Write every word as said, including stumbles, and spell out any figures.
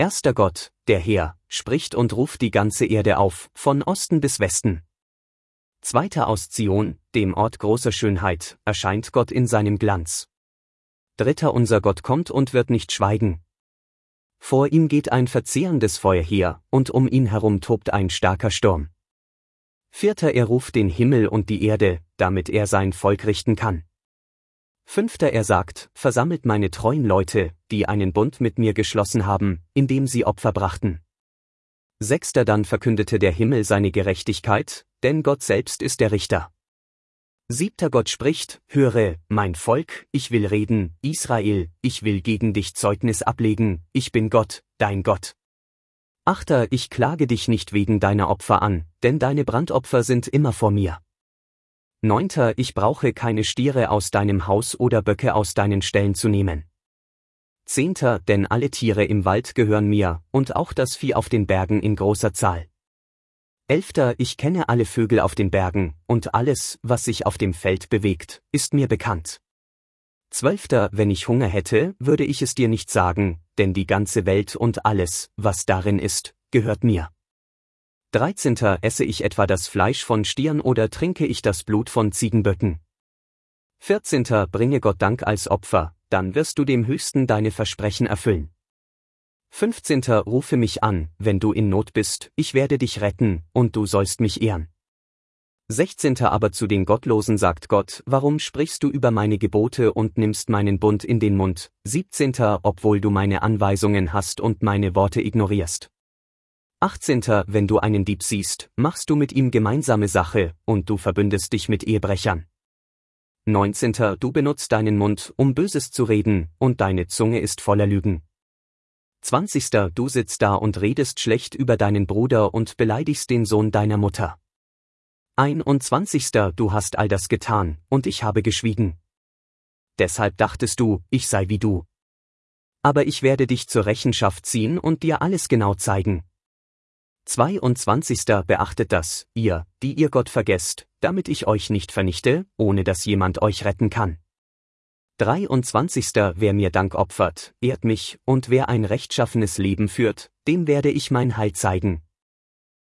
Erster Gott, der Herr, spricht und ruft die ganze Erde auf, von Osten bis Westen. Zweiter aus Zion, dem Ort großer Schönheit, erscheint Gott in seinem Glanz. Dritter unser Gott kommt und wird nicht schweigen. Vor ihm geht ein verzehrendes Feuer her, und um ihn herum tobt ein starker Sturm. Vierter er ruft den Himmel und die Erde, damit er sein Volk richten kann. Fünfter er sagt, versammelt meine treuen Leute, die einen Bund mit mir geschlossen haben, indem sie Opfer brachten. Sechster dann verkündete der Himmel seine Gerechtigkeit, denn Gott selbst ist der Richter. Siebter Gott spricht, höre, mein Volk, ich will reden, Israel, ich will gegen dich Zeugnis ablegen, ich bin Gott, dein Gott. Achter ich klage dich nicht wegen deiner Opfer an, denn deine Brandopfer sind immer vor mir. Neunter ich brauche keine Stiere aus deinem Haus oder Böcke aus deinen Ställen zu nehmen. Zehnter denn alle Tiere im Wald gehören mir, und auch das Vieh auf den Bergen in großer Zahl. Elfter ich kenne alle Vögel auf den Bergen, und alles, was sich auf dem Feld bewegt, ist mir bekannt. Zwölfter wenn ich Hunger hätte, würde ich es dir nicht sagen, denn die ganze Welt und alles, was darin ist, gehört mir. Dreizehnter esse ich etwa das Fleisch von Stieren oder trinke ich das Blut von Ziegenböcken? Vierzehnter bringe Gott Dank als Opfer, dann wirst du dem Höchsten deine Versprechen erfüllen. Fünfzehnter rufe mich an, wenn du in Not bist, ich werde dich retten, und du sollst mich ehren. Sechzehnter aber zu den Gottlosen sagt Gott, warum sprichst du über meine Gebote und nimmst meinen Bund in den Mund? Siebzehnter obwohl du meine Anweisungen hast und meine Worte ignorierst. Achtzehnter wenn du einen Dieb siehst, machst du mit ihm gemeinsame Sache, und du verbündest dich mit Ehebrechern. Neunzehnter du benutzt deinen Mund, um Böses zu reden, und deine Zunge ist voller Lügen. Zwanzigster du sitzt da und redest schlecht über deinen Bruder und beleidigst den Sohn deiner Mutter. Einundzwanzigster du hast all das getan, und ich habe geschwiegen. Deshalb dachtest du, ich sei wie du. Aber ich werde dich zur Rechenschaft ziehen und dir alles genau zeigen. Zweiundzwanzigster beachtet das, ihr, die ihr Gott vergesst, damit ich euch nicht vernichte, ohne dass jemand euch retten kann. Dreiundzwanzigster wer mir Dank opfert, ehrt mich, und wer ein rechtschaffenes Leben führt, dem werde ich mein Heil zeigen.